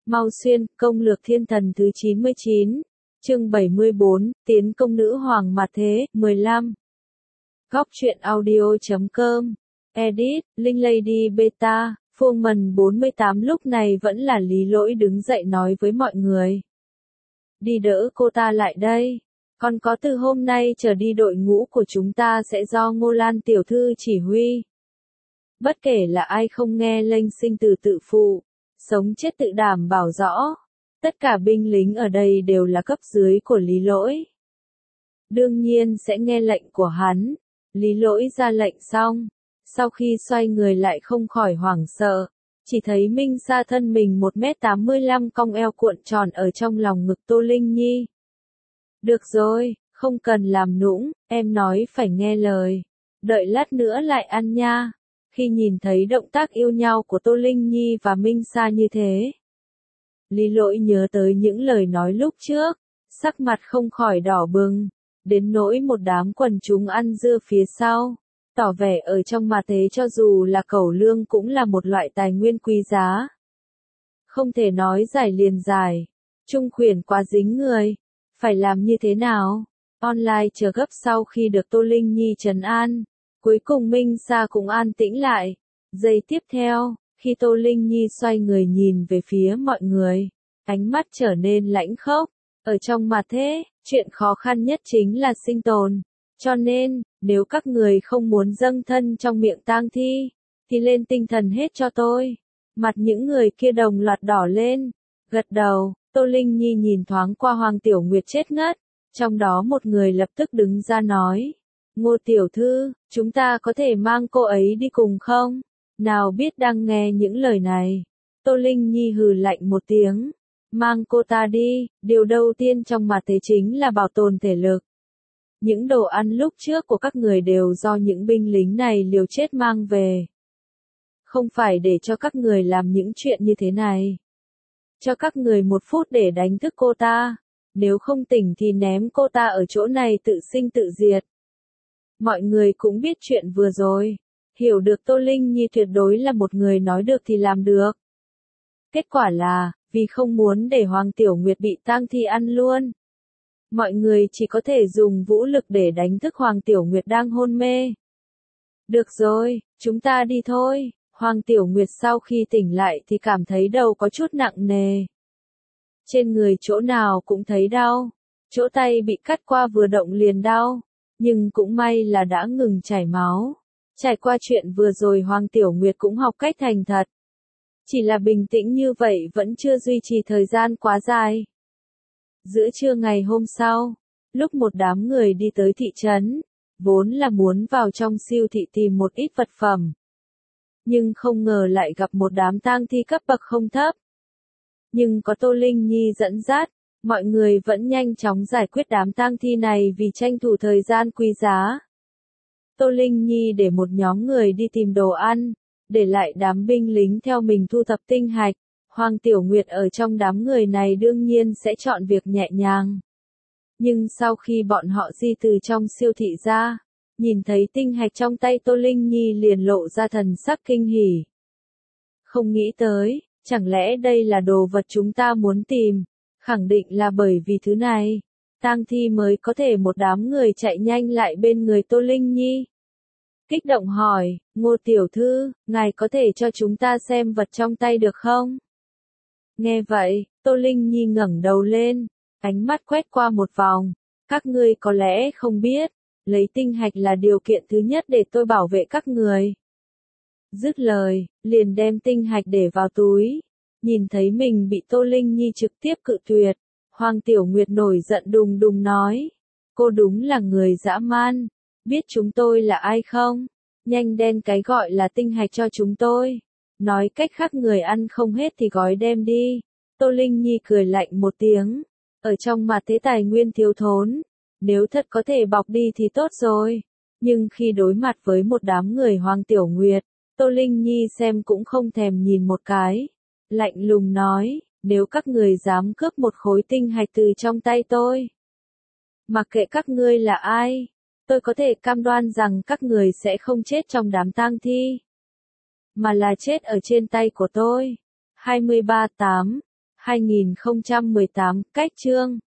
Mau xuyên, công lược thiên thần thứ 99, chương 74, tiến công nữ hoàng mặt thế, 15. Góc truyện audio.com, edit, Linh Lady Beta, Fullman 48 lúc này vẫn là Lý Lỗi đứng dậy nói với mọi người. Đi đỡ cô ta lại đây. Còn có từ hôm nay trở đi đội ngũ của chúng ta sẽ do Ngô Lan tiểu thư chỉ huy. Bất kể là ai không nghe lệnh sinh tử tự phụ, sống chết tự đảm bảo rõ. Tất cả binh lính ở đây đều là cấp dưới của Lý Lỗi. Đương nhiên sẽ nghe lệnh của hắn. Lý Lỗi ra lệnh xong. Sau khi xoay người lại không khỏi hoảng sợ. Chỉ thấy Minh Sa thân mình 1m85 cong eo cuộn tròn ở trong lòng ngực Tô Linh Nhi. Được rồi, không cần làm nũng, em nói phải nghe lời. Đợi lát nữa lại ăn nha. Khi nhìn thấy động tác yêu nhau của Tô Linh Nhi và Minh Sa như thế, Lý Lỗi nhớ tới những lời nói lúc trước, sắc mặt không khỏi đỏ bừng, đến nỗi một đám quần chúng ăn dưa phía sau, tỏ vẻ ở trong mà thế cho dù là cẩu lương cũng là một loại tài nguyên quý giá. Không thể nói giải liền giải, Trung Khuyển quá dính người, phải làm như thế nào? Online chờ gấp sau khi được Tô Linh Nhi trấn an. Cuối cùng Minh Sa cũng an tĩnh lại. Giây tiếp theo, khi Tô Linh Nhi xoay người nhìn về phía mọi người, ánh mắt trở nên lãnh khốc. Ở trong mặt thế, chuyện khó khăn nhất chính là sinh tồn. Cho nên, nếu các người không muốn dâng thân trong miệng tang thi, thì lên tinh thần hết cho tôi. Mặt những người kia đồng loạt đỏ lên, gật đầu. Tô Linh Nhi nhìn thoáng qua Hoàng Tiểu Nguyệt chết ngất. Trong đó một người lập tức đứng ra nói. Ngô tiểu thư, chúng ta có thể mang cô ấy đi cùng không? Nào biết đang nghe những lời này. Tô Linh Nhi hừ lạnh một tiếng. Mang cô ta đi, điều đầu tiên trong mặt thế chính là bảo tồn thể lực. Những đồ ăn lúc trước của các người đều do những binh lính này liều chết mang về. Không phải để cho các người làm những chuyện như thế này. Cho các người 1 phút để đánh thức cô ta. Nếu không tỉnh thì ném cô ta ở chỗ này tự sinh tự diệt. Mọi người cũng biết chuyện vừa rồi. Hiểu được Tô Linh Nhi tuyệt đối là một người nói được thì làm được. Kết quả là, vì không muốn để Hoàng Tiểu Nguyệt bị tang thi ăn luôn. Mọi người chỉ có thể dùng vũ lực để đánh thức Hoàng Tiểu Nguyệt đang hôn mê. Được rồi, chúng ta đi thôi. Hoàng Tiểu Nguyệt sau khi tỉnh lại thì cảm thấy đầu có chút nặng nề. Trên người chỗ nào cũng thấy đau. Chỗ tay bị cắt qua vừa động liền đau. Nhưng cũng may là đã ngừng chảy máu. Trải qua chuyện vừa rồi Hoàng Tiểu Nguyệt cũng học cách thành thật. Chỉ là bình tĩnh như vậy vẫn chưa duy trì thời gian quá dài. Giữa trưa ngày hôm sau, lúc một đám người đi tới thị trấn, vốn là muốn vào trong siêu thị tìm một ít vật phẩm. Nhưng không ngờ lại gặp một đám tang thi cấp bậc không thấp. Nhưng có Tô Linh Nhi dẫn dắt, mọi người vẫn nhanh chóng giải quyết đám tang thi này vì tranh thủ thời gian quý giá. Tô Linh Nhi để một nhóm người đi tìm đồ ăn, để lại đám binh lính theo mình thu thập tinh hạch. Hoàng Tiểu Nguyệt ở trong đám người này đương nhiên sẽ chọn việc nhẹ nhàng. Nhưng sau khi bọn họ di từ trong siêu thị ra, nhìn thấy tinh hạch trong tay Tô Linh Nhi liền lộ ra thần sắc kinh hỉ. Không nghĩ tới, chẳng lẽ đây là đồ vật chúng ta muốn tìm? Khẳng định là bởi vì thứ này, tang thi mới có thể một đám người chạy nhanh lại bên người Tô Linh Nhi. Kích động hỏi, Ngô tiểu thư, ngài có thể cho chúng ta xem vật trong tay được không? Nghe vậy, Tô Linh Nhi ngẩng đầu lên, ánh mắt quét qua một vòng. Các ngươi có lẽ không biết, lấy tinh hạch là điều kiện thứ nhất để tôi bảo vệ các người. Dứt lời, liền đem tinh hạch để vào túi. Nhìn thấy mình bị Tô Linh Nhi trực tiếp cự tuyệt, Hoàng Tiểu Nguyệt nổi giận đùng đùng nói. Cô đúng là người dã man, biết chúng tôi là ai không? Nhanh đem cái gọi là tinh hạch cho chúng tôi. Nói cách khác người ăn không hết thì gói đem đi. Tô Linh Nhi cười lạnh một tiếng. Ở trong mặt thế tài nguyên thiếu thốn. Nếu thật có thể bọc đi thì tốt rồi. Nhưng khi đối mặt với một đám người Hoàng Tiểu Nguyệt, Tô Linh Nhi xem cũng không thèm nhìn một cái. Lạnh lùng nói, nếu các người dám cướp một khối tinh hạch từ trong tay tôi. Mặc kệ các ngươi là ai, tôi có thể cam đoan rằng các người sẽ không chết trong đám tang thi. Mà là chết ở trên tay của tôi. 23/8 2018, cách chương